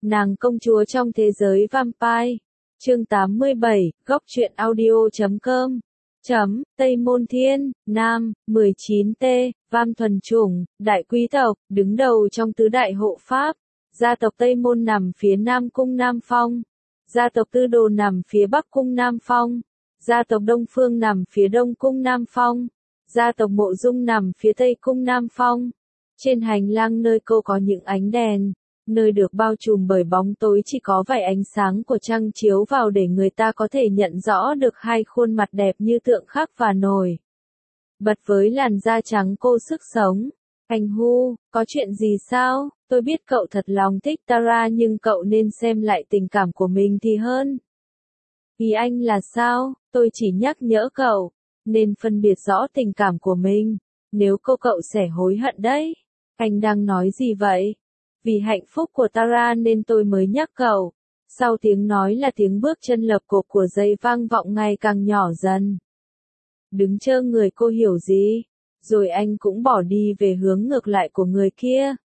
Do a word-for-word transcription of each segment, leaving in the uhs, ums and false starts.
Nàng công chúa trong thế giới vampire. Chương tám mươi bảy, góc truyện audio.com. Chấm, Tây Môn Thiên, Nam, mười chín T, Vam thuần chủng, đại quý tộc, đứng đầu trong tứ đại hộ pháp. Gia tộc Tây Môn nằm phía Nam Cung Nam Phong. Gia tộc Tư Đồ nằm phía Bắc Cung Nam Phong. Gia tộc Đông Phương nằm phía Đông Cung Nam Phong. Gia tộc Mộ Dung nằm phía Tây Cung Nam Phong. Trên hành lang nơi cô có những ánh đèn, nơi được bao trùm bởi bóng tối chỉ có vài ánh sáng của trăng chiếu vào để người ta có thể nhận rõ được hai khuôn mặt đẹp như tượng khắc và nổi bật với làn da trắng cô sức sống. Anh Hu, có chuyện gì sao? Tôi biết cậu thật lòng thích Tara nhưng cậu nên xem lại tình cảm của mình thì hơn. Ý anh là sao? Tôi chỉ nhắc nhở cậu, nên phân biệt rõ tình cảm của mình, nếu cô cậu sẽ hối hận đấy. Anh đang nói gì vậy? Vì hạnh phúc của Tara nên tôi mới nhắc cậu. Sau tiếng nói là tiếng bước chân lợp cộp của dây vang vọng ngày càng nhỏ dần. Đứng chơ người cô hiểu gì? Rồi anh cũng bỏ đi về hướng ngược lại của người kia.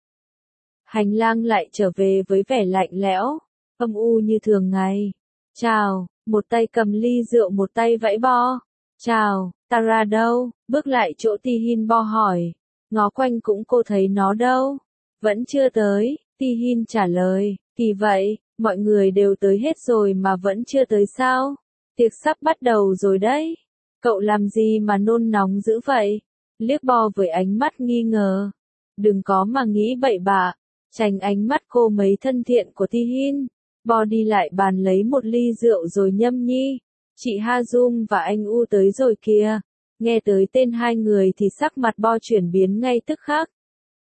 Hành lang lại trở về với vẻ lạnh lẽo, âm u như thường ngày. Chào, một tay cầm ly rượu một tay vẫy bo. Chào, Tara đâu? Bước lại chỗ Tihin Bo hỏi. Ngó quanh cũng cô thấy nó đâu? Vẫn chưa tới, Tihin trả lời. Thì vậy, mọi người đều tới hết rồi mà vẫn chưa tới sao? Tiệc sắp bắt đầu rồi đấy. Cậu làm gì mà nôn nóng dữ vậy? Liếc Bo với ánh mắt nghi ngờ. Đừng có mà nghĩ bậy bạ. Tránh ánh mắt cô mấy thân thiện của Tihin. Bo đi lại bàn lấy một ly rượu rồi nhâm nhi. Chị Hazum và anh U tới rồi kìa. Nghe tới tên hai người thì sắc mặt Bo chuyển biến ngay tức khắc.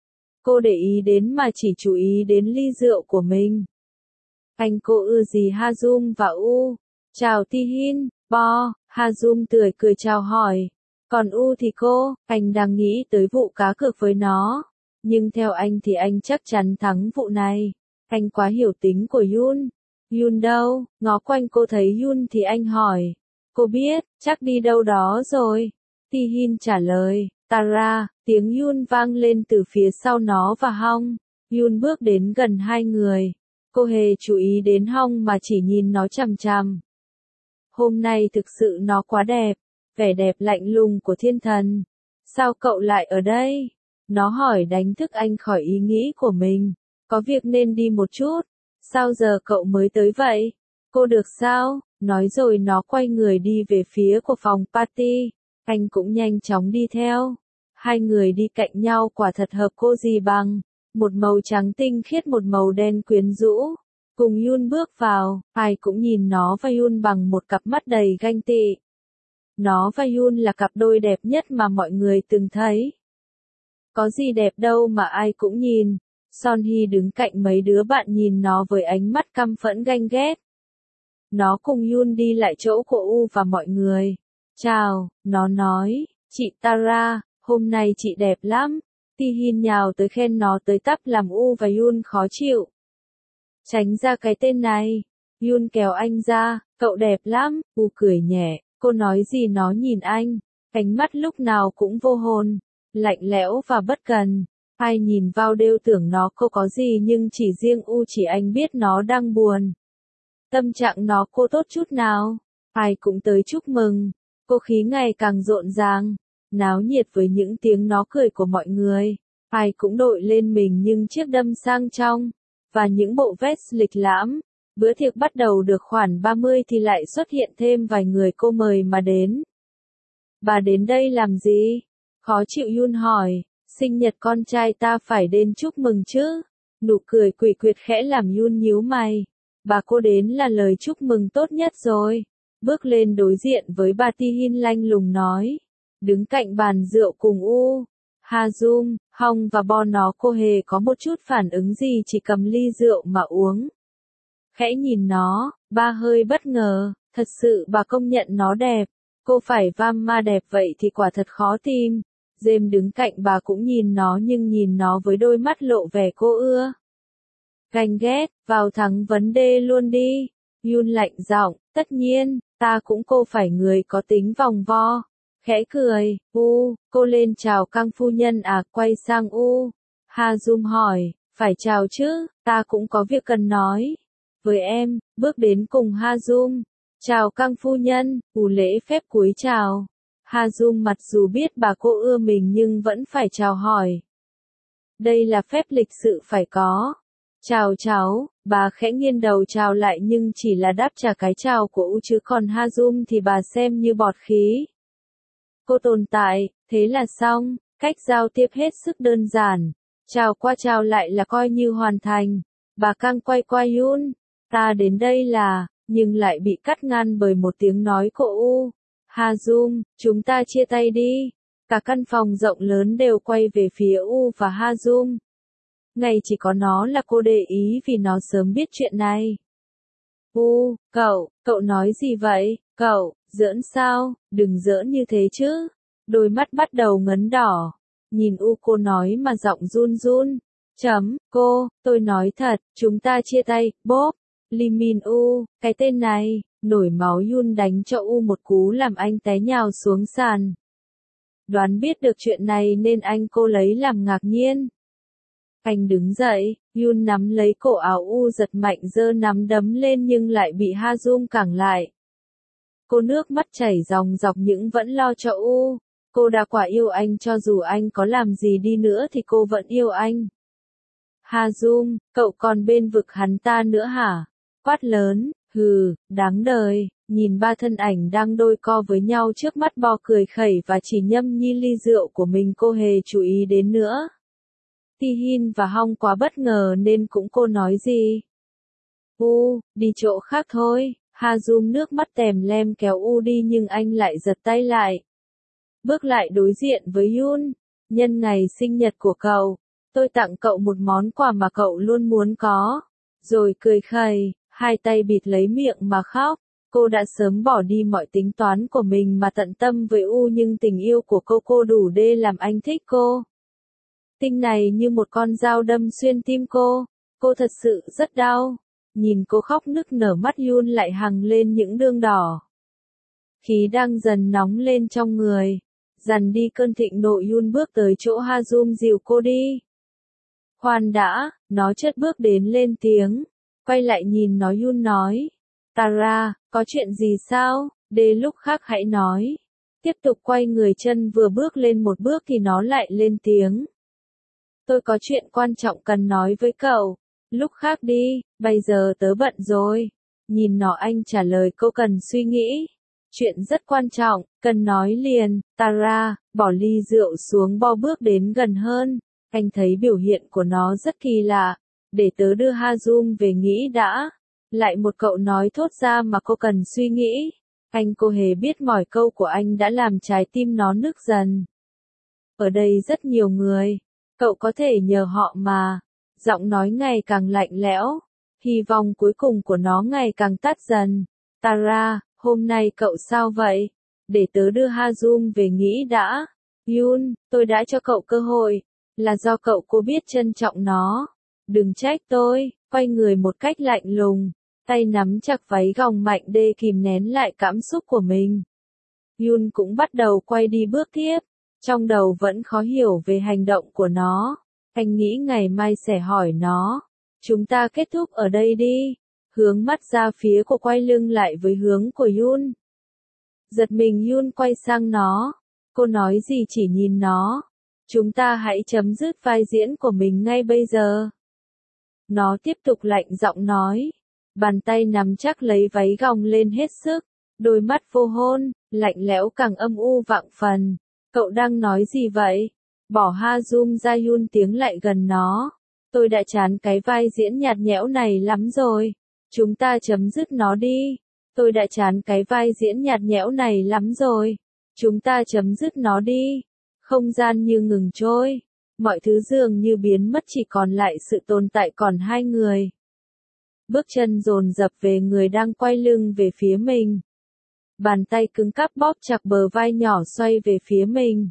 Cô để ý đến mà chỉ chú ý đến ly rượu của mình. Anh cô ưa gì Hazum và U? Chào Tihin, Bo. Hazum tươi cười chào hỏi. Còn U thì cô, anh đang nghĩ tới vụ cá cược với nó. Nhưng theo anh thì anh chắc chắn thắng vụ này. Anh quá hiểu tính của Yun. Yun đâu? Ngó quanh cô thấy Yun thì anh hỏi. Cô biết, chắc đi đâu đó rồi. Tihin trả lời. Tara, tiếng Yun vang lên từ phía sau nó và Hong. Yun bước đến gần hai người. Cô hề chú ý đến Hong mà chỉ nhìn nó chằm chằm. Hôm nay thực sự nó quá đẹp. Vẻ đẹp lạnh lùng của thiên thần. Sao cậu lại ở đây? Nó hỏi đánh thức anh khỏi ý nghĩ của mình. Có việc nên đi một chút. Sao giờ cậu mới tới vậy? Cô được sao? Nói rồi nó quay người đi về phía của phòng party. Anh cũng nhanh chóng đi theo. Hai người đi cạnh nhau quả thật hợp cô gì bằng. Một màu trắng tinh khiết một màu đen quyến rũ. Cùng Yun bước vào, ai cũng nhìn nó và Yun bằng một cặp mắt đầy ganh tị. Nó và Yun là cặp đôi đẹp nhất mà mọi người từng thấy. Có gì đẹp đâu mà ai cũng nhìn. Son Hee đứng cạnh mấy đứa bạn nhìn nó với ánh mắt căm phẫn ganh ghét. Nó cùng Yun đi lại chỗ của U và mọi người. Chào, nó nói, chị Tara, hôm nay chị đẹp lắm. Tihin nhào tới khen nó tới tấp làm U và Yun khó chịu. Tránh ra cái tên này. Yun kéo anh ra, cậu đẹp lắm. U cười nhẹ, cô nói gì nó nhìn anh. Ánh mắt lúc nào cũng vô hồn, lạnh lẽo và bất cần. Ai nhìn vào đều tưởng nó cô có gì nhưng chỉ riêng U chỉ anh biết nó đang buồn. Tâm trạng nó cô tốt chút nào. Ai cũng tới chúc mừng. Cô khí ngày càng rộn ràng, náo nhiệt với những tiếng nó cười của mọi người. Ai cũng đội lên mình những chiếc đầm sang trọng, và những bộ vest lịch lãm. Bữa tiệc bắt đầu được khoảng ba mươi thì lại xuất hiện thêm vài người cô mời mà đến. Bà đến đây làm gì? Khó chịu Yun hỏi, sinh nhật con trai ta phải đến chúc mừng chứ. Nụ cười quỷ quyệt khẽ làm Yun nhíu mày. Bà cô đến là lời chúc mừng tốt nhất rồi. Bước lên đối diện với bà Tihin lanh lùng nói. Đứng cạnh bàn rượu cùng U, Hazum, Hong và Bo nó cô hề có một chút phản ứng gì chỉ cầm ly rượu mà uống. Khẽ nhìn nó, ba hơi bất ngờ, thật sự bà công nhận nó đẹp. Cô phải vam ma đẹp vậy thì quả thật khó tìm. James đứng cạnh bà cũng nhìn nó nhưng nhìn nó với đôi mắt lộ vẻ cô ưa. Ganh ghét, vào thẳng vấn đề luôn đi. Yun lạnh giọng, tất nhiên, ta cũng cô phải người có tính vòng vo. Khẽ cười, U, cô lên chào Cang phu nhân à, quay sang U. Hazum hỏi, Phải chào chứ, ta cũng có việc cần nói. Với em, bước đến cùng Ha-jung. Chào Căng phu nhân, ù lễ phép cúi chào. Ha-jung mặc dù biết bà cô ưa mình nhưng vẫn phải chào hỏi. Đây là phép lịch sự phải có. Chào cháu, bà khẽ nghiêng đầu chào lại nhưng chỉ là đáp trả cái chào của U chứ còn Ha-jung thì bà xem như bọt khí. Cô tồn tại, thế là xong, cách giao tiếp hết sức đơn giản. Chào qua chào lại là coi như hoàn thành. Bà Căng quay qua Yun, ta đến đây là, nhưng lại bị cắt ngang bởi một tiếng nói của U. Ha-jung, chúng ta chia tay đi. Cả căn phòng rộng lớn đều quay về phía U và Ha-jung. Ngày chỉ có nó là cô để ý vì nó sớm biết chuyện này. U, cậu, cậu nói gì vậy? Cậu, giỡn sao? Đừng giỡn như thế chứ. Đôi mắt bắt đầu ngấn đỏ. Nhìn U cô nói mà giọng run run. Chấm, cô, tôi nói thật, chúng ta chia tay, bốp. Lee Min U, cái tên này, nổi máu Yun đánh cho U một cú làm anh té nhào xuống sàn. Đoán biết được chuyện này nên anh cô lấy làm ngạc nhiên. Anh đứng dậy, Yun nắm lấy cổ áo U giật mạnh giơ nắm đấm lên nhưng lại bị Ha-jung cản lại. Cô nước mắt chảy ròng rọc nhưng vẫn lo cho U. Cô đã quả yêu anh cho dù anh có làm gì đi nữa thì cô vẫn yêu anh. Ha-jung, cậu còn bên vực hắn ta nữa hả? Quát lớn, hừ, đáng đời, nhìn ba thân ảnh đang đôi co với nhau trước mắt Bo cười khẩy và chỉ nhâm nhi ly rượu của mình cô hề chú ý đến nữa. Ti-hin và Hong quá bất ngờ nên cũng cô nói gì? U, đi chỗ khác thôi. Ha-jung nước mắt tèm lem kéo U đi nhưng anh lại giật tay lại. Bước lại đối diện với Yun. Nhân ngày sinh nhật của cậu, tôi tặng cậu một món quà mà cậu luôn muốn có. Rồi cười khẩy, hai tay bịt lấy miệng mà khóc. Cô đã sớm bỏ đi mọi tính toán của mình mà tận tâm với U nhưng tình yêu của cô cô đủ để làm anh thích cô. Tinh này như một con dao đâm xuyên tim cô. Cô thật sự rất đau. Nhìn cô khóc nức nở mắt Yun lại hằng lên những đường đỏ. Khí đang dần nóng lên trong người. Dằn đi cơn thịnh nộ Yun bước tới chỗ Ha-jung dìu cô đi. Khoan đã, nó chớt bước đến lên tiếng. Quay lại nhìn nó Yun nói. Tara, có chuyện gì sao? Để lúc khác hãy nói. Tiếp tục quay người chân vừa bước lên một bước thì nó lại lên tiếng. Tôi có chuyện quan trọng cần nói với cậu. Lúc khác đi, bây giờ tớ bận rồi. Nhìn nó anh trả lời cô cần suy nghĩ. Chuyện rất quan trọng, cần nói liền. Tara, bỏ ly rượu xuống Bo bước đến gần hơn. Anh thấy biểu hiện của nó rất kỳ lạ. Để tớ đưa Ha-jung về nghĩ đã. Lại một cậu nói thốt ra mà cô cần suy nghĩ. Anh cô hề biết mỏi câu của anh đã làm trái tim nó nức dần. Ở đây rất nhiều người. Cậu có thể nhờ họ mà. Giọng nói ngày càng lạnh lẽo. Hy vọng cuối cùng của nó ngày càng tắt dần. Tara, hôm nay cậu sao vậy? Để tớ đưa Ha-jung về nghĩ đã. Yun, tôi đã cho cậu cơ hội. Là do cậu cô biết trân trọng nó. Đừng trách tôi. Quay người một cách lạnh lùng. Tay nắm chặt váy gòng mạnh để kìm nén lại cảm xúc của mình. Yun cũng bắt đầu quay đi bước tiếp. Trong đầu vẫn khó hiểu về hành động của nó. Anh nghĩ ngày mai sẽ hỏi nó. Chúng ta kết thúc ở đây đi. Hướng mắt ra phía cô quay lưng lại với hướng của Yun. Giật mình Yun quay sang nó. Cô nói gì chỉ nhìn nó. Chúng ta hãy chấm dứt vai diễn của mình ngay bây giờ. Nó tiếp tục lạnh giọng nói. Bàn tay nắm chắc lấy váy gòng lên hết sức. Đôi mắt vô hôn, lạnh lẽo càng âm u vạn phần. Cậu đang nói gì vậy? Bỏ Ha-jung ra Yun tiếng lại gần nó. Tôi đã chán cái vai diễn nhạt nhẽo này lắm rồi. Chúng ta chấm dứt nó đi. Tôi đã chán cái vai diễn nhạt nhẽo này lắm rồi. Chúng ta chấm dứt nó đi. Không gian như ngừng trôi. Mọi thứ dường như biến mất chỉ còn lại sự tồn tại còn hai người. Bước chân dồn dập về người đang quay lưng về phía mình. Bàn tay cứng cáp bóp chặt bờ vai nhỏ xoay về phía mình.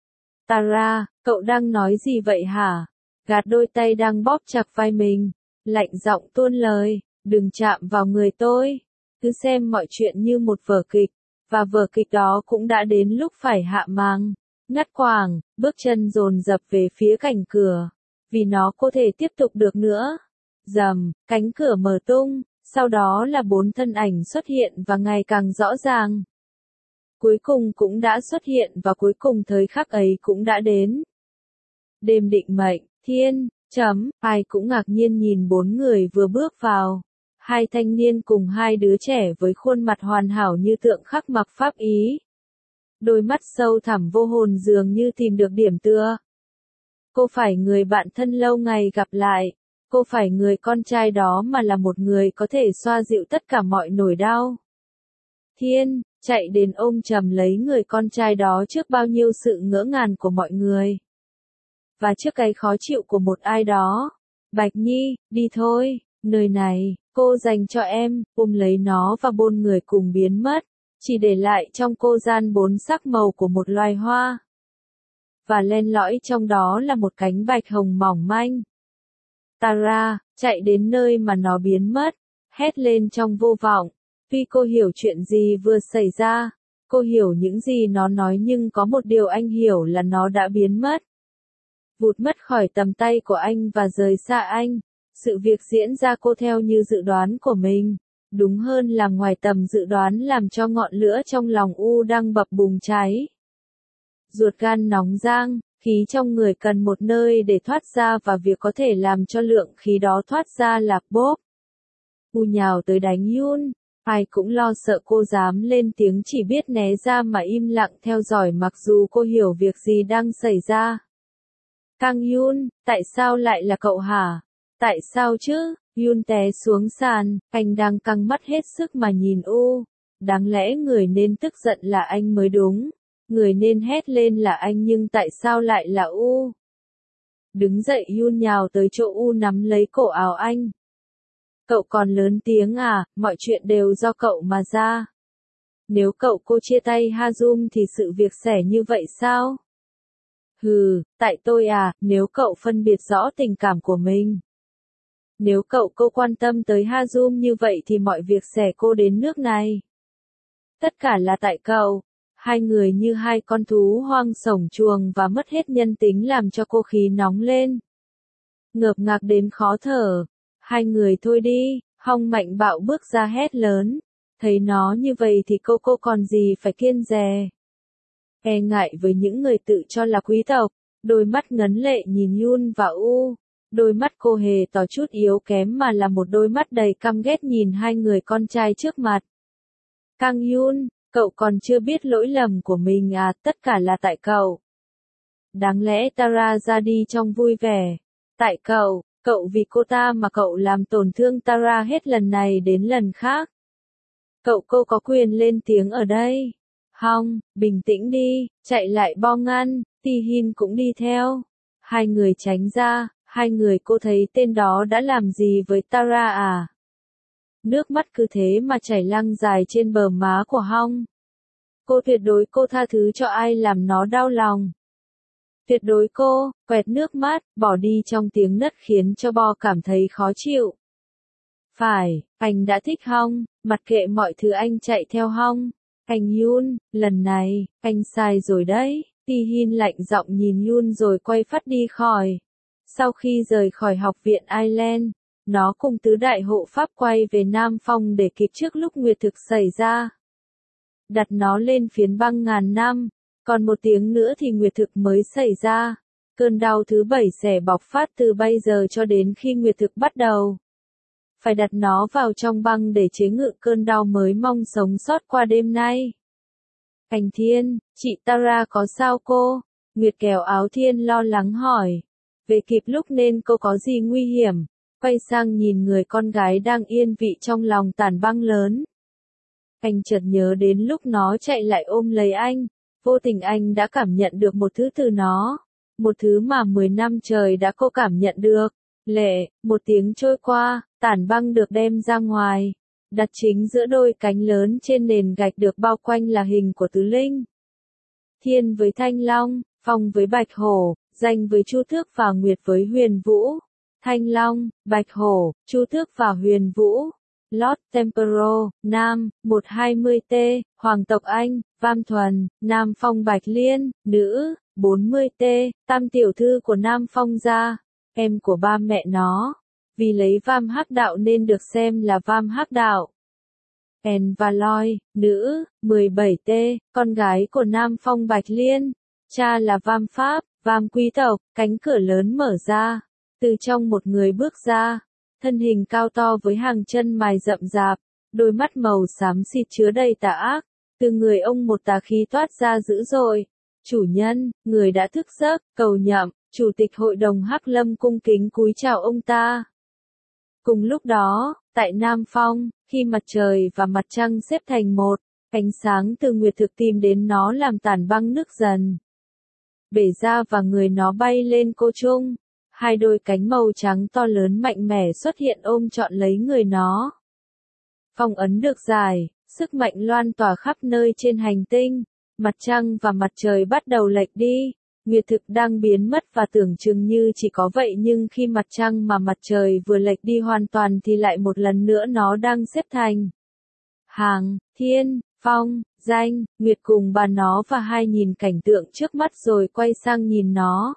Tara, cậu đang nói gì vậy hả? Gạt đôi tay đang bóp chặt vai mình. Lạnh giọng tuôn lời, đừng chạm vào người tôi. Cứ xem mọi chuyện như một vở kịch. Và vở kịch đó cũng đã đến lúc phải hạ màn. Ngắt quãng, bước chân dồn dập về phía cạnh cửa. vì nó có thể tiếp tục được nữa. Rầm, cánh cửa mở tung, sau đó là bốn thân ảnh xuất hiện và ngày càng rõ ràng. Cuối cùng cũng đã xuất hiện và cuối cùng thời khắc ấy cũng đã đến. Đêm định mệnh, thiên, chấm, ai cũng ngạc nhiên nhìn bốn người vừa bước vào. Hai thanh niên cùng hai đứa trẻ với khuôn mặt hoàn hảo như tượng khắc mặc pháp ý. Đôi mắt sâu thẳm vô hồn dường như tìm được điểm tựa. Cô phải người bạn thân lâu ngày gặp lại. Cô phải người con trai đó mà là một người có thể xoa dịu tất cả mọi nỗi đau. Thiên, chạy đến ôm chầm lấy người con trai đó trước bao nhiêu sự ngỡ ngàng của mọi người. Và trước cái khó chịu của một ai đó. Bạch Nhi, đi thôi, nơi này, cô dành cho em, ôm lấy nó và bốn người cùng biến mất. Chỉ để lại trong cô gian bốn sắc màu của một loài hoa. Và len lỏi trong đó là một cánh bạch hồng mỏng manh. Tara, chạy đến nơi mà nó biến mất, hét lên trong vô vọng. Tuy cô hiểu chuyện gì vừa xảy ra, cô hiểu những gì nó nói nhưng có một điều anh hiểu là nó đã biến mất. Vụt mất khỏi tầm tay của anh và rời xa anh. Sự việc diễn ra cô theo như dự đoán của mình. Đúng hơn là ngoài tầm dự đoán làm cho ngọn lửa trong lòng U đang bập bùng cháy. Ruột gan nóng rang, khí trong người cần một nơi để thoát ra và việc có thể làm cho lượng khí đó thoát ra là bốp. U nhào tới đánh Yun, ai cũng lo sợ cô dám lên tiếng chỉ biết né ra mà im lặng theo dõi mặc dù cô hiểu việc gì đang xảy ra. Kang Yun, tại sao lại là cậu hả? Tại sao chứ? Yun té xuống sàn, anh đang căng mắt hết sức mà nhìn U. Đáng lẽ người nên tức giận là anh mới đúng. Người nên hét lên là anh nhưng tại sao lại là U? Đứng dậy Yun nhào tới chỗ U nắm lấy cổ áo anh. Cậu còn lớn tiếng à, mọi chuyện đều do cậu mà ra. Nếu cậu cô chia tay Hazum thì sự việc sẽ như vậy sao? Hừ, tại tôi à, nếu cậu phân biệt rõ tình cảm của mình. Nếu cậu cô quan tâm tới Hazum như vậy thì mọi việc sẽ cô đến nước này. Tất cả là tại cậu. Hai người như hai con thú hoang sổng chuồng và mất hết nhân tính làm cho cô khí nóng lên. Ngợp ngạc đến khó thở. Hai người thôi đi, Hong mạnh bạo bước ra hét lớn. Thấy nó như vậy thì cô cô còn gì phải kiêng dè. E ngại với những người tự cho là quý tộc, đôi mắt ngấn lệ nhìn Yun và U. Đôi mắt cô hề tỏ chút yếu kém mà là một đôi mắt đầy căm ghét nhìn hai người con trai trước mặt. Kang Yun, cậu còn chưa biết lỗi lầm của mình à, tất cả là tại cậu. Đáng lẽ Tara ra đi trong vui vẻ. Tại cậu, cậu vì cô ta mà cậu làm tổn thương Tara hết lần này đến lần khác. Cậu cô có quyền lên tiếng ở đây. Hong, bình tĩnh đi, chạy lại bo ngăn, Ti-hin cũng đi theo. Hai người tránh ra, hai người cô thấy tên đó đã làm gì với Tara à? Nước mắt cứ thế mà chảy lăn dài trên bờ má của Hong. Cô tuyệt đối cô tha thứ cho ai làm nó đau lòng. Tuyệt đối cô, quẹt nước mắt, bỏ đi trong tiếng nấc khiến cho Bo cảm thấy khó chịu. Phải, anh đã thích Hong, mặc kệ mọi thứ anh chạy theo Hong. Anh Yun, lần này, anh sai rồi đấy. Ti-hin lạnh giọng nhìn Yun rồi quay phát đi khỏi. Sau khi rời khỏi học viện Island, nó cùng tứ đại hộ pháp quay về Nam Phong để kịp trước lúc nguyệt thực xảy ra. Đặt nó lên phiến băng ngàn năm, còn một tiếng nữa thì nguyệt thực mới xảy ra. Cơn đau thứ bảy sẽ bộc phát từ bây giờ cho đến khi nguyệt thực bắt đầu. Phải đặt nó vào trong băng để chế ngự cơn đau mới mong sống sót qua đêm nay. Anh Thiên, chị Tara có sao cô? Nguyệt kéo áo Thiên lo lắng hỏi. Về kịp lúc nên cô có gì nguy hiểm? Quay sang nhìn người con gái đang yên vị trong lòng tảng băng lớn. Anh chợt nhớ đến lúc nó chạy lại ôm lấy anh. Vô tình anh đã cảm nhận được một thứ từ nó. Một thứ mà mười năm trời đã cô cảm nhận được. Lệ, một tiếng trôi qua, tảng băng được đem ra ngoài. Đặt chính giữa đôi cánh lớn trên nền gạch được bao quanh là hình của tứ linh. Thiên với Thanh Long, Phong với Bạch Hổ, Danh với Chu Tước và Nguyệt với Huyền Vũ. Thanh Long, Bạch Hổ, Chu Tước và Huyền Vũ. Lord Tempero, Nam, một trăm hai mươi T, Hoàng tộc Anh, Vam Thuần, Nam Phong Bạch Liên, Nữ, bốn mươi T, Tam tiểu thư của Nam Phong gia. em của ba mẹ nó. Vì lấy vam hắc đạo nên được xem là vam hắc đạo. En Valois, nữ, mười bảy T, con gái của Nam Phong Bạch Liên. Cha là vam Pháp, vam quý tộc, cánh cửa lớn mở ra. Từ trong một người bước ra. Thân hình cao to với hàng chân mài rậm rạp. Đôi mắt màu xám xịt chứa đầy tà ác. Từ người ông một tà khí toát ra dữ dội. Chủ nhân, người đã thức giấc, cầu nhậm, chủ tịch hội đồng Hắc Lâm cung kính cúi chào ông ta. Cùng lúc đó, tại Nam Phong, khi mặt trời và mặt trăng xếp thành một, ánh sáng từ nguyệt thực tìm đến nó làm tản băng nước dần. Bể ra và người nó bay lên cô trung. Hai đôi cánh màu trắng to lớn mạnh mẽ xuất hiện ôm trọn lấy người nó. Phong ấn được giải, sức mạnh loan tỏa khắp nơi trên hành tinh. Mặt trăng và mặt trời bắt đầu lệch đi. Nguyệt thực đang biến mất và tưởng chừng như chỉ có vậy nhưng khi mặt trăng mà mặt trời vừa lệch đi hoàn toàn thì lại một lần nữa nó đang xếp thành. Hàng, thiên, phong, danh, nguyệt cùng bà nó và hai nhìn cảnh tượng trước mắt rồi quay sang nhìn nó.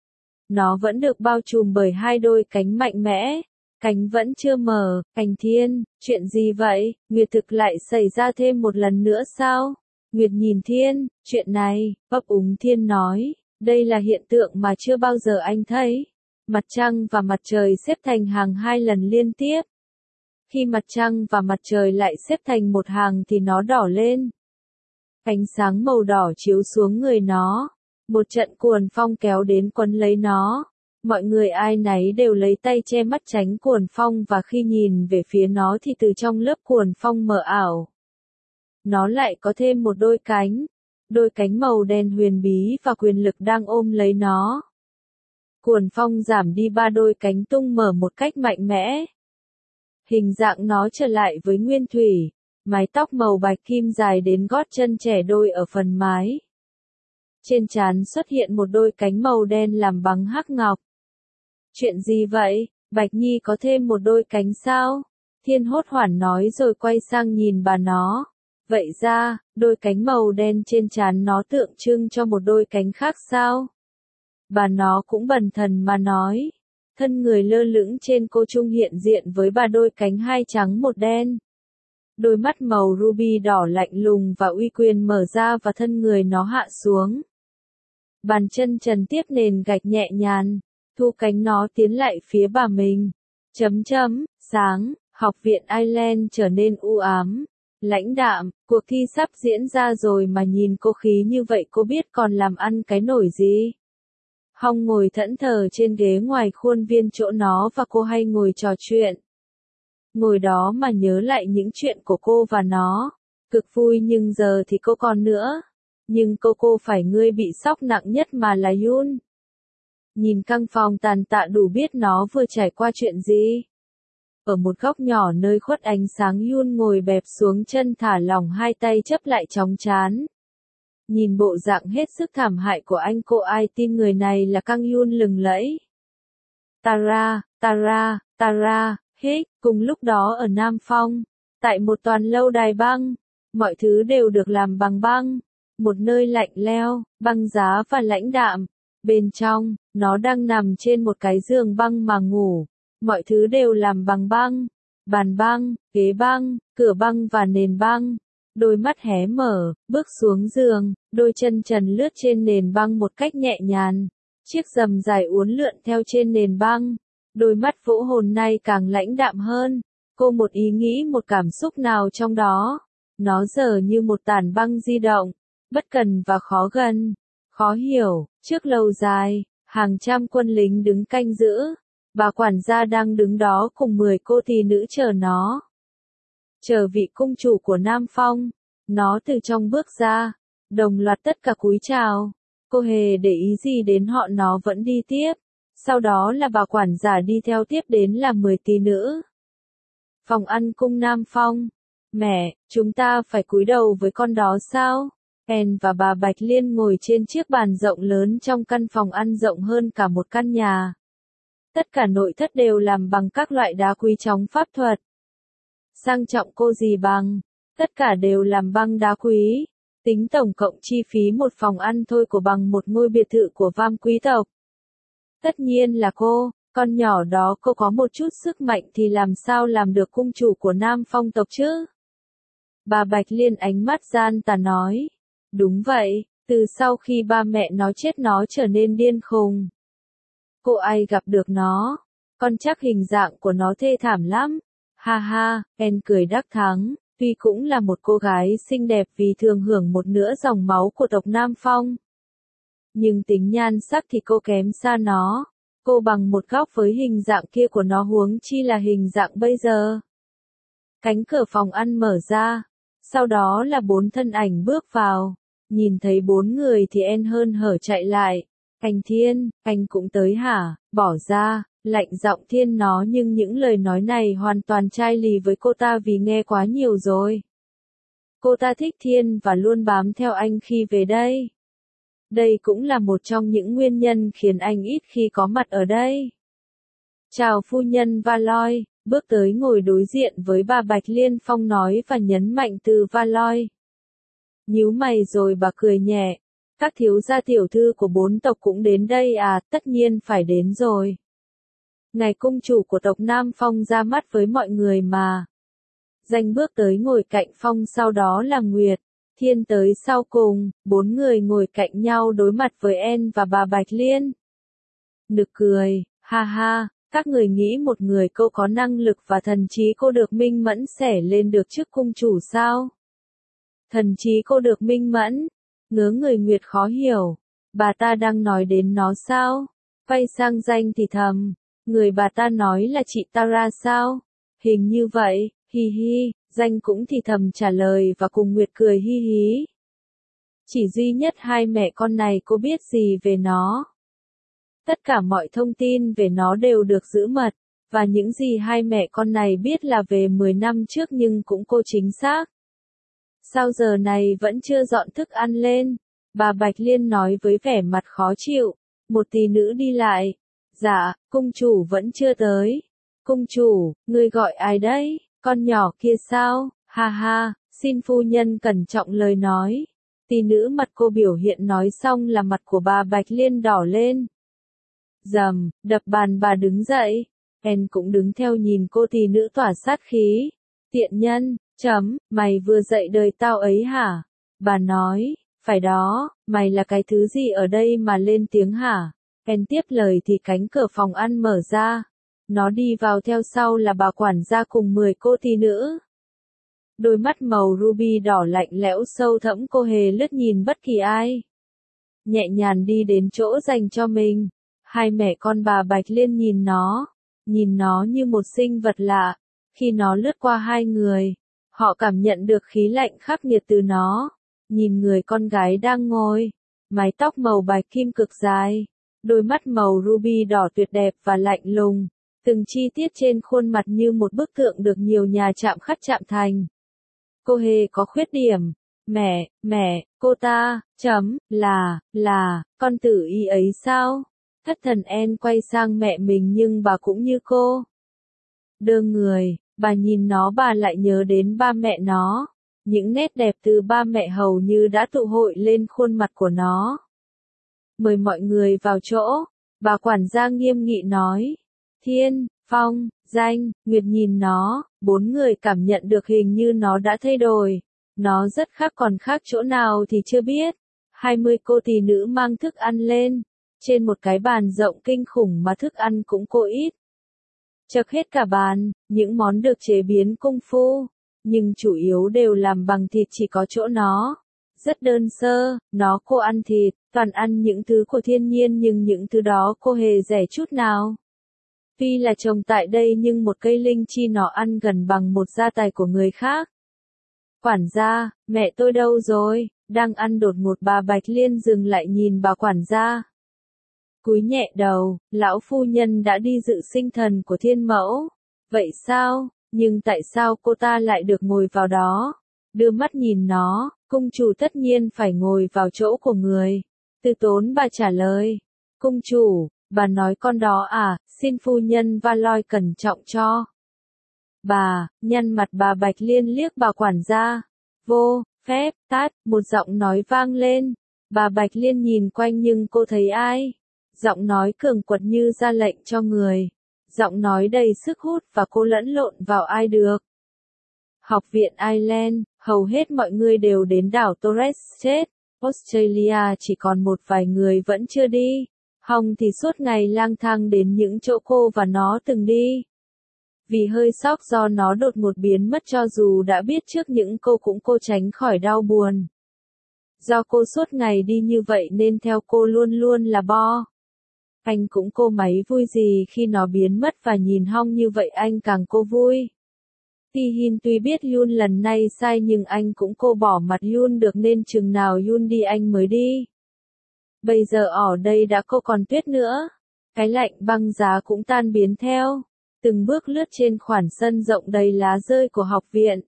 Nó vẫn được bao trùm bởi hai đôi cánh mạnh mẽ. Cánh vẫn chưa mở, cánh thiên, chuyện gì vậy, nguyệt thực lại xảy ra thêm một lần nữa sao? Nguyệt nhìn thiên, chuyện này, ấp úng thiên nói, đây là hiện tượng mà chưa bao giờ anh thấy. Mặt trăng và mặt trời xếp thành hàng hai lần liên tiếp. Khi mặt trăng và mặt trời lại xếp thành một hàng thì nó đỏ lên. Ánh sáng màu đỏ chiếu xuống người nó. Một trận cuồng phong kéo đến quấn lấy nó. Mọi người ai nấy đều lấy tay che mắt tránh cuồng phong và khi nhìn về phía nó thì từ trong lớp cuồng phong mờ ảo. Nó lại có thêm một đôi cánh. Đôi cánh màu đen huyền bí và quyền lực đang ôm lấy nó. Cuồng phong giảm đi ba đôi cánh tung mở một cách mạnh mẽ. Hình dạng nó trở lại với nguyên thủy. Mái tóc màu bạch kim dài đến gót chân trẻ đôi ở phần mái. Trên trán xuất hiện một đôi cánh màu đen làm bằng hắc ngọc. Chuyện gì vậy? Bạch Nhi có thêm một đôi cánh sao? Thiên hốt hoảng nói rồi quay sang nhìn bà nó. Vậy ra, đôi cánh màu đen trên trán nó tượng trưng cho một đôi cánh khác sao? Bà nó cũng bần thần mà nói. Thân người lơ lửng trên cô trung hiện diện với ba đôi cánh hai trắng một đen. Đôi mắt màu ruby đỏ lạnh lùng và uy quyền mở ra và thân người nó hạ xuống. Bàn chân trần tiếp nền gạch nhẹ nhàng, thu cánh nó tiến lại phía bà mình. Chấm chấm, sáng, học viện Ireland trở nên u ám, lãnh đạm, cuộc thi sắp diễn ra rồi mà nhìn cô khí như vậy cô biết còn làm ăn cái nổi gì. Hong ngồi thẫn thờ trên ghế ngoài khuôn viên chỗ nó và cô hay ngồi trò chuyện. Ngồi đó mà nhớ lại những chuyện của cô và nó. Cực vui nhưng giờ thì cô còn nữa. Nhưng cô cô phải ngươi bị sốc nặng nhất mà là Yun. Nhìn căn phòng tàn tạ đủ biết nó vừa trải qua chuyện gì. Ở một góc nhỏ nơi khuất ánh sáng Yun ngồi bẹp xuống chân thả lỏng hai tay chấp lại chóng chán. Nhìn bộ dạng hết sức thảm hại của anh cô ai tin người này là Kang Yun lừng lẫy. Tara, Tara, Tara, hích, cùng lúc đó ở Nam Phong, tại một toàn lâu đài băng, mọi thứ đều được làm bằng băng, một nơi lạnh lẽo, băng giá và lãnh đạm. Bên trong, nó đang nằm trên một cái giường băng mà ngủ, mọi thứ đều làm bằng băng, bàn băng, ghế băng, cửa băng và nền băng. Đôi mắt hé mở, bước xuống giường, đôi chân trần lướt trên nền băng một cách nhẹ nhàng. Chiếc rầm dài uốn lượn theo trên nền băng. Đôi mắt vỗ hồn nay càng lãnh đạm hơn. Cô một ý nghĩ một cảm xúc nào trong đó. Nó giờ như một tảng băng di động, bất cần và khó gần, khó hiểu. Trước lầu dài, hàng trăm quân lính đứng canh giữ. Bà quản gia đang đứng đó cùng mười cô thị nữ chờ nó. Chờ vị cung chủ của Nam Phong. Nó từ trong bước ra, đồng loạt tất cả cúi chào. Cô hề để ý gì đến họ, nó vẫn đi tiếp. Sau đó là bà quản gia đi theo tiếp đến là mười tỷ nữ. Phòng ăn cung Nam Phong. Mẹ, chúng ta phải cúi đầu với con đó sao? En và bà Bạch Liên ngồi trên chiếc bàn rộng lớn trong căn phòng ăn rộng hơn cả một căn nhà. Tất cả nội thất đều làm bằng các loại đá quý chóng pháp thuật. Sang trọng cô gì bằng. Tất cả đều làm băng đá quý. Tính tổng cộng chi phí một phòng ăn thôi của bằng một ngôi biệt thự của vam quý tộc. Tất nhiên là cô, Con nhỏ đó cô có một chút sức mạnh thì làm sao làm được cung chủ của Nam Phong tộc chứ? Bà Bạch Liên ánh mắt gian tà nói. Đúng vậy, từ sau khi ba mẹ nó chết nó trở nên điên khùng. Cô ai gặp được nó, con chắc hình dạng của nó thê thảm lắm. Ha ha, En cười đắc thắng, tuy cũng là một cô gái xinh đẹp vì thường hưởng một nửa dòng máu của tộc Nam Phong. Nhưng tính nhan sắc thì cô kém xa nó, cô bằng một góc với hình dạng kia của nó huống chi là hình dạng bây giờ. Cánh cửa phòng ăn mở ra, sau đó là bốn thân ảnh bước vào, nhìn thấy bốn người thì En hớn hở chạy lại. Anh Thiên, anh cũng tới hả? Bỏ ra, lạnh giọng Thiên nó nhưng những lời nói này hoàn toàn chai lì với cô ta vì nghe quá nhiều rồi. Cô ta thích Thiên và luôn bám theo anh khi về đây. Đây cũng là một trong những nguyên nhân khiến anh ít khi có mặt ở đây. Chào phu nhân Valois, bước tới ngồi đối diện với bà Bạch Liên Phong nói và nhấn mạnh từ Valois. Nhíu mày rồi bà cười nhẹ. Các thiếu gia tiểu thư của bốn tộc cũng đến đây à, tất nhiên phải đến rồi. Ngài cung chủ của tộc Nam Phong ra mắt với mọi người mà. Danh bước tới ngồi cạnh Phong sau đó là Nguyệt, Thiên tới sau cùng, bốn người ngồi cạnh nhau đối mặt với En và bà Bạch Liên. Nực cười, ha ha, các người nghĩ một người cô có năng lực và thần trí cô được minh mẫn xẻ lên được chức cung chủ sao? Thần trí cô được minh mẫn? Ngớ người Nguyệt khó hiểu, bà ta đang nói đến nó sao? Quay sang Danh thì thầm, người bà ta nói là chị Tara sao? Hình như vậy, hi hi, Danh cũng thì thầm trả lời và cùng Nguyệt cười hi hí. Chỉ duy nhất hai mẹ con này cô biết gì về nó. Tất cả mọi thông tin về nó đều được giữ mật, và những gì hai mẹ con này biết là về mười năm trước nhưng cũng cô chính xác. Sao giờ này vẫn chưa dọn thức ăn lên? Bà Bạch Liên nói với vẻ mặt khó chịu. Một tỷ nữ đi lại. Dạ, cung chủ vẫn chưa tới. Cung chủ, ngươi gọi ai đấy? Con nhỏ kia sao? Ha ha, xin phu nhân cẩn trọng lời nói. Tỷ nữ mặt cô biểu hiện nói xong là mặt của bà Bạch Liên đỏ lên. Dầm, đập bàn bà đứng dậy. En cũng đứng theo nhìn cô tỷ nữ tỏa sát khí. Tiện nhân. Chấm, mày vừa dạy đời tao ấy hả? Bà nói, phải đó, mày là cái thứ gì ở đây mà lên tiếng hả? En tiếp lời thì cánh cửa phòng ăn mở ra. Nó đi vào theo sau là bà quản gia cùng mười cô tỷ nữ. Đôi mắt màu ruby đỏ lạnh lẽo sâu thẫm cô hề lướt nhìn bất kỳ ai. Nhẹ nhàng đi đến chỗ dành cho mình. Hai mẹ con bà Bạch Liên nhìn nó. Nhìn nó như một sinh vật lạ. Khi nó lướt qua hai người, họ cảm nhận được khí lạnh khắc nghiệt từ nó. Nhìn người con gái đang ngồi, mái tóc màu bạch kim cực dài, đôi mắt màu ruby đỏ tuyệt đẹp và lạnh lùng, từng chi tiết trên khuôn mặt như một bức tượng được nhiều nhà chạm khắc chạm thành. Cô hề có khuyết điểm. Mẹ, mẹ, cô ta, chấm, là, là, con tử y ấy sao? Thất thần En quay sang mẹ mình nhưng bà cũng như cô. Đơ người, bà nhìn nó bà lại nhớ đến ba mẹ nó. Những nét đẹp từ ba mẹ hầu như đã tụ hội lên khuôn mặt của nó. Mời mọi người vào chỗ, bà quản gia nghiêm nghị nói. Thiên, Phong, Danh, Nguyệt nhìn nó, bốn người cảm nhận được hình như nó đã thay đổi. Nó rất khác còn khác chỗ nào thì chưa biết. Hai mươi cô tỷ nữ mang thức ăn lên. Trên một cái bàn rộng kinh khủng mà thức ăn cũng cô ít. Chật hết cả bàn, những món được chế biến công phu, nhưng chủ yếu đều làm bằng thịt chỉ có chỗ nó. Rất đơn sơ, nó cô ăn thịt, toàn ăn những thứ của thiên nhiên nhưng những thứ đó cô hề rẻ chút nào. Tuy là trồng tại đây nhưng một cây linh chi nó ăn gần bằng một gia tài của người khác. Quản gia, mẹ tôi đâu rồi? Đang ăn đột ngột bà Bạch Liên dừng lại nhìn bà quản gia. Cúi nhẹ đầu, lão phu nhân đã đi dự sinh thần của thiên mẫu. Vậy sao? Nhưng tại sao cô ta lại được ngồi vào đó? Đưa mắt nhìn nó, cung chủ tất nhiên phải ngồi vào chỗ của người. Từ tốn bà trả lời. Cung chủ, bà nói con đó à, xin phu nhân Valois cẩn trọng cho. Bà, nhăn mặt bà Bạch Liên liếc bà quản gia. Vô, phép, tát, một giọng nói vang lên. Bà Bạch Liên nhìn quanh nhưng cô thấy ai? Giọng nói cường quật như ra lệnh cho người. Giọng nói đầy sức hút và cô lẫn lộn vào ai được. Học viện Ireland, hầu hết mọi người đều đến đảo Torres Strait. Australia chỉ còn một vài người vẫn chưa đi. Hong thì suốt ngày lang thang đến những chỗ cô và nó từng đi. Vì hơi sốc do nó đột ngột biến mất cho dù đã biết trước những cô cũng cô tránh khỏi đau buồn. Do cô suốt ngày đi như vậy nên theo cô luôn luôn là Bo. Anh cũng cô máy vui gì khi nó biến mất và nhìn Hong như vậy anh càng cô vui. Ti-hin tuy biết Yoon lần này sai nhưng anh cũng cô bỏ mặt Yoon được nên chừng nào Yoon đi anh mới đi. Bây giờ ở đây đã cô còn tuyết nữa. Cái lạnh băng giá cũng tan biến theo. Từng bước lướt trên khoảng sân rộng đầy lá rơi của học viện.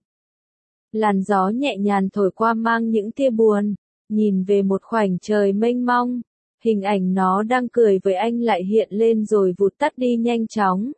Làn gió nhẹ nhàng thổi qua mang những tia buồn. Nhìn về một khoảnh trời mênh mông. Hình ảnh nó đang cười với anh lại hiện lên rồi vụt tắt đi nhanh chóng.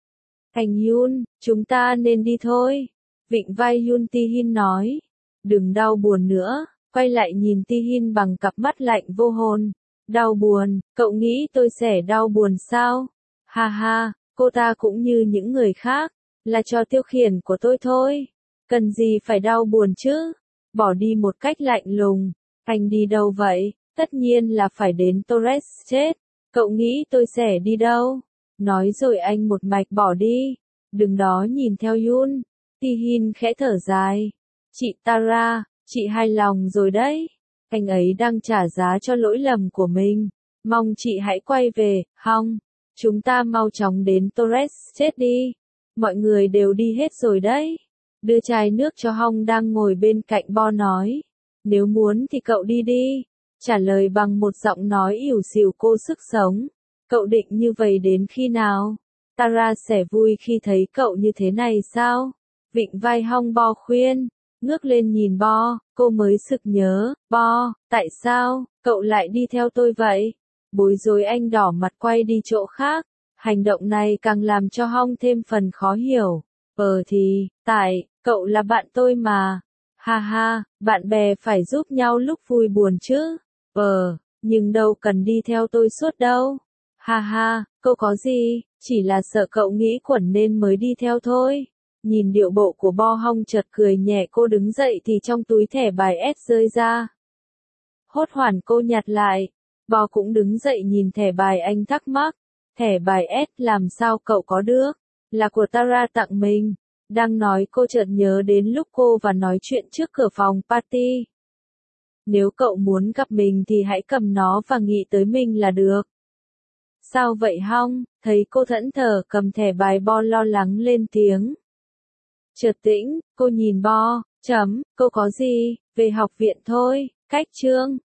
Anh Yoon, chúng ta nên đi thôi. Vịnh vai Yoon Ti-hin nói. Đừng đau buồn nữa. Quay lại nhìn Ti-hin bằng cặp mắt lạnh vô hồn. Đau buồn, cậu nghĩ tôi sẽ đau buồn sao? Ha ha, cô ta cũng như những người khác. Là trò tiêu khiển của tôi thôi. Cần gì phải đau buồn chứ? Bỏ đi một cách lạnh lùng. Anh đi đâu vậy? Tất nhiên là phải đến Torres Strait. Cậu nghĩ tôi sẽ đi đâu? Nói rồi anh một mạch bỏ đi. Đừng đó nhìn theo Yoon. Ti-hin khẽ thở dài. Chị Tara, chị hài lòng rồi đấy. Anh ấy đang trả giá cho lỗi lầm của mình. Mong chị hãy quay về, Hong. Chúng ta mau chóng đến Torres Strait đi. Mọi người đều đi hết rồi đấy. Đưa chai nước cho Hong đang ngồi bên cạnh Bo nói. Nếu muốn thì cậu đi đi. Trả lời bằng một giọng nói ỉu xìu cô sức sống. Cậu định như vậy đến khi nào? Tara sẽ vui khi thấy cậu như thế này sao? Vịnh vai Hong Bo khuyên. Ngước lên nhìn Bo, cô mới sực nhớ. Bo, tại sao, cậu lại đi theo tôi vậy? Bối rối anh đỏ mặt quay đi chỗ khác. Hành động này càng làm cho Hong thêm phần khó hiểu. Ờ thì, tại, cậu là bạn tôi mà. Ha ha, bạn bè phải giúp nhau lúc vui buồn chứ. Ờ, nhưng đâu cần đi theo tôi suốt đâu. Ha ha, cô có gì, chỉ là sợ cậu nghĩ quẩn nên mới đi theo thôi. Nhìn điệu bộ của Bo Hong chợt cười nhẹ cô đứng dậy thì trong túi thẻ bài S rơi ra. Hốt hoảng cô nhặt lại. Bo cũng đứng dậy nhìn thẻ bài anh thắc mắc. Thẻ bài S làm sao cậu có được? Là của Tara tặng mình. Đang nói cô chợt nhớ đến lúc cô và nói chuyện trước cửa phòng party. Nếu cậu muốn gặp mình thì hãy cầm nó và nghĩ tới mình là được. Sao vậy Hong? Thấy cô thẫn thờ cầm thẻ bài Bo lo lắng lên tiếng. Chợt tĩnh, cô nhìn Bo, chấm, cô có gì, về học viện thôi, cách chương.